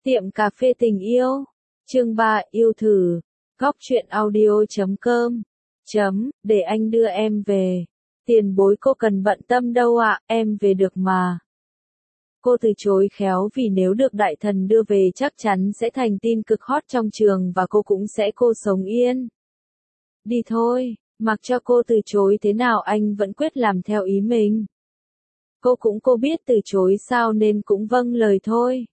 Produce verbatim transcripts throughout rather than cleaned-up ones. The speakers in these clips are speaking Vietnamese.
Tiệm cà phê tình yêu. Chương ba yêu thử. Góc truyện audio chấm com. Chấm, để anh đưa em về. Tiền bối cô cần bận tâm đâu ạ, em về được mà. Cô từ chối khéo vì nếu được đại thần đưa về chắc chắn sẽ thành tin cực hot trong trường và cô cũng sẽ cô sống yên. Đi thôi, mặc cho cô từ chối thế nào anh vẫn quyết làm theo ý mình. Cô cũng cô biết từ chối sao nên cũng vâng lời thôi.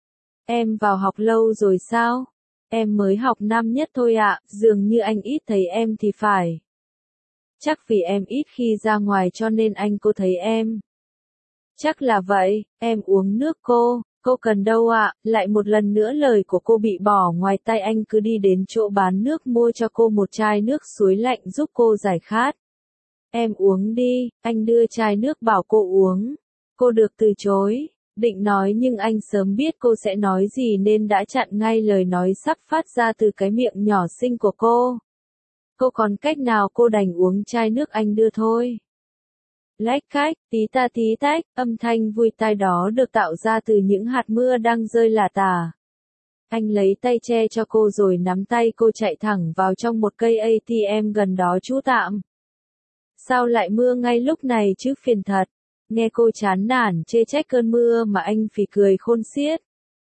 Em vào học lâu rồi sao? Em mới học năm nhất thôi ạ, dường như anh ít thấy em thì phải. Chắc vì em ít khi ra ngoài cho nên anh cô thấy em. Chắc là vậy, em uống nước cô, cô cần đâu ạ, lại một lần nữa lời của cô bị bỏ ngoài tay anh cứ đi đến chỗ bán nước mua cho cô một chai nước suối lạnh giúp cô giải khát. Em uống đi, anh đưa chai nước bảo cô uống. Cô được từ chối, định nói nhưng anh sớm biết cô sẽ nói gì nên đã chặn ngay lời nói sắp phát ra từ cái miệng nhỏ xinh của cô. Cô còn cách nào cô đành uống chai nước anh đưa thôi. Lách cách, tí ta tí tách, âm thanh vui tai đó được tạo ra từ những hạt mưa đang rơi lả tả. Anh lấy tay che cho cô rồi nắm tay cô chạy thẳng vào trong một cây a tê em gần đó trú tạm. Sao lại mưa ngay lúc này chứ phiền thật. Nghe cô chán nản chê trách cơn mưa mà anh phì cười khôn xiết.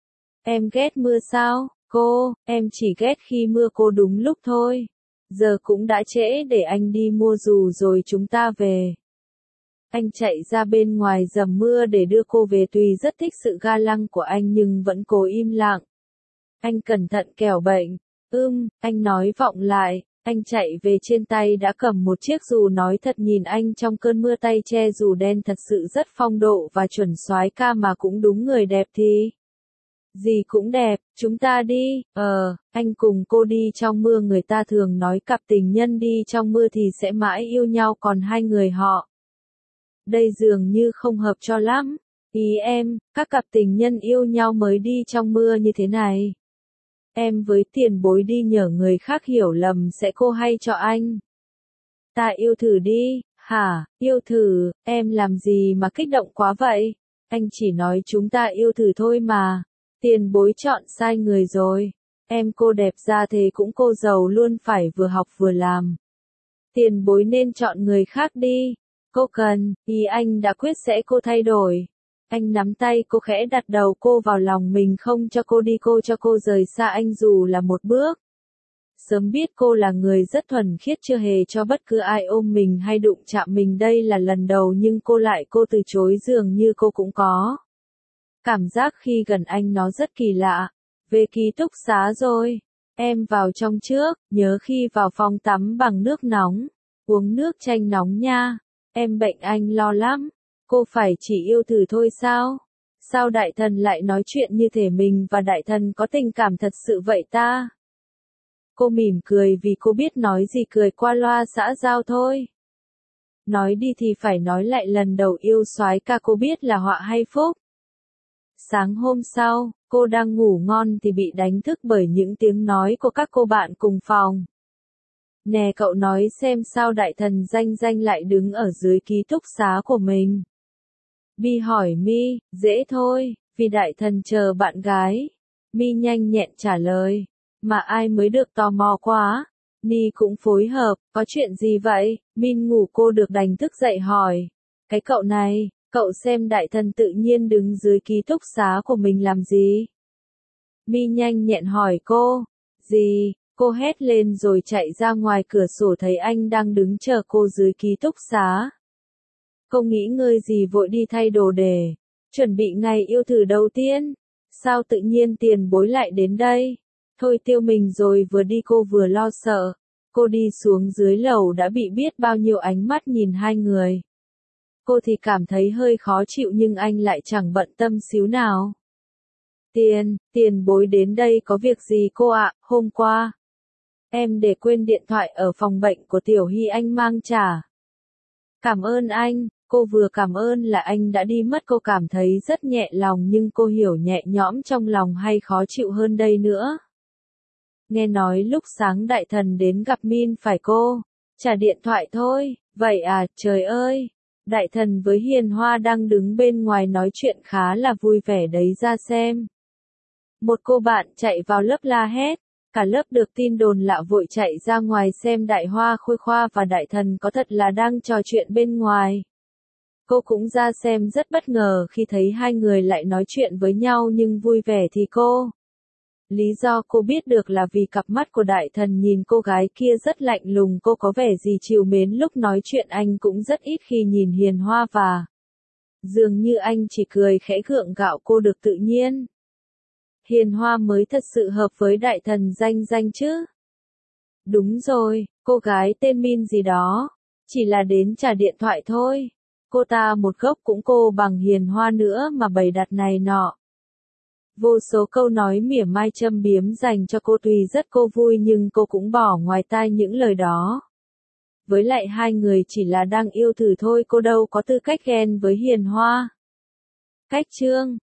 Em ghét mưa sao, cô, em chỉ ghét khi mưa cô đúng lúc thôi. Giờ cũng đã trễ để anh đi mua dù rồi chúng ta về. Anh chạy ra bên ngoài dầm mưa để đưa cô về tuy rất thích sự ga lăng của anh nhưng vẫn cố im lặng. Anh cẩn thận kẻo bệnh. Ưm, anh nói vọng lại. Anh chạy về trên tay đã cầm một chiếc dù nói thật nhìn anh trong cơn mưa tay che dù đen thật sự rất phong độ và chuẩn soái ca mà cũng đúng người đẹp thì. Gì cũng đẹp, chúng ta đi, ờ, anh cùng cô đi trong mưa người ta thường nói cặp tình nhân đi trong mưa thì sẽ mãi yêu nhau còn hai người họ. Đây dường như không hợp cho lắm, ý em, các cặp tình nhân yêu nhau mới đi trong mưa như thế này. Em với tiền bối đi nhờ người khác hiểu lầm sẽ cô hay cho anh. Ta yêu thử đi, hả, yêu thử, em làm gì mà kích động quá vậy? Anh chỉ nói chúng ta yêu thử thôi mà. Tiền bối chọn sai người rồi. Em cô đẹp ra thế cũng cô giàu luôn phải vừa học vừa làm. Tiền bối nên chọn người khác đi. Cô cần, ý anh đã quyết sẽ cô thay đổi. Anh nắm tay cô khẽ đặt đầu cô vào lòng mình không cho cô đi cô cho cô rời xa anh dù là một bước. Sớm biết cô là người rất thuần khiết chưa hề cho bất cứ ai ôm mình hay đụng chạm mình đây là lần đầu nhưng cô lại cô từ chối dường như cô cũng có. Cảm giác khi gần anh nó rất kỳ lạ. Về ký túc xá rồi. Em vào trong trước, nhớ khi vào phòng tắm bằng nước nóng. Uống nước chanh nóng nha. Em bệnh anh lo lắm. Cô phải chỉ yêu thử thôi sao? Sao đại thần lại nói chuyện như thể mình và đại thần có tình cảm thật sự vậy ta? Cô mỉm cười vì cô biết nói gì cười qua loa xã giao thôi. Nói đi thì phải nói lại lần đầu yêu soái ca cô biết là họa hay phúc. Sáng hôm sau, cô đang ngủ ngon thì bị đánh thức bởi những tiếng nói của các cô bạn cùng phòng. Nè cậu nói xem sao đại thần danh danh lại đứng ở dưới ký túc xá của mình. Bi hỏi Mi, dễ thôi, vì đại thần chờ bạn gái. Mi nhanh nhẹn trả lời, mà ai mới được tò mò quá. Ni cũng phối hợp, có chuyện gì vậy? Min ngủ cô được đánh thức dậy hỏi. Cái cậu này, cậu xem đại thần tự nhiên đứng dưới ký túc xá của mình làm gì? Mi nhanh nhẹn hỏi cô. Gì? Cô hét lên rồi chạy ra ngoài cửa sổ thấy anh đang đứng chờ cô dưới ký túc xá. Cô nghĩ ngơi gì vội đi thay đồ để chuẩn bị ngày yêu thử đầu tiên. Sao tự nhiên tiền bối lại đến đây? Thôi tiêu mình rồi vừa đi cô vừa lo sợ. Cô đi xuống dưới lầu đã bị biết bao nhiêu ánh mắt nhìn hai người. Cô thì cảm thấy hơi khó chịu nhưng anh lại chẳng bận tâm xíu nào. Tiền, tiền bối đến đây có việc gì cô ạ? Hôm qua em để quên điện thoại ở phòng bệnh của Tiểu Hy anh mang trả. Cảm ơn anh, cô vừa cảm ơn là anh đã đi mất cô cảm thấy rất nhẹ lòng nhưng cô hiểu nhẹ nhõm trong lòng hay khó chịu hơn đây nữa. Nghe nói lúc sáng đại thần đến gặp Min phải cô, trả điện thoại thôi, vậy à, trời ơi. Đại thần với Hiền Hoa đang đứng bên ngoài nói chuyện khá là vui vẻ đấy ra xem. Một cô bạn chạy vào lớp la hét. Cả lớp được tin đồn lạ vội chạy ra ngoài xem Đại Hoa Khôi Khoa và Đại Thần có thật là đang trò chuyện bên ngoài. Cô cũng ra xem rất bất ngờ khi thấy hai người lại nói chuyện với nhau nhưng vui vẻ thì cô. Lý do cô biết được là vì cặp mắt của Đại Thần nhìn cô gái kia rất lạnh lùng, cô có vẻ gì trìu mến lúc nói chuyện, anh cũng rất ít khi nhìn Hiền Hoa và dường như anh chỉ cười khẽ gượng gạo cô được tự nhiên. Hiền Hoa mới thật sự hợp với Đại Thần danh danh chứ. Đúng rồi, cô gái tên Min gì đó, chỉ là đến trả điện thoại thôi. Cô ta một gốc cũng cô bằng Hiền Hoa nữa mà bày đặt này nọ. Vô số câu nói mỉa mai châm biếm dành cho cô tuy rất cô vui nhưng cô cũng bỏ ngoài tai những lời đó. Với lại hai người chỉ là đang yêu thử thôi, cô đâu có tư cách ghen với Hiền Hoa. Cách chương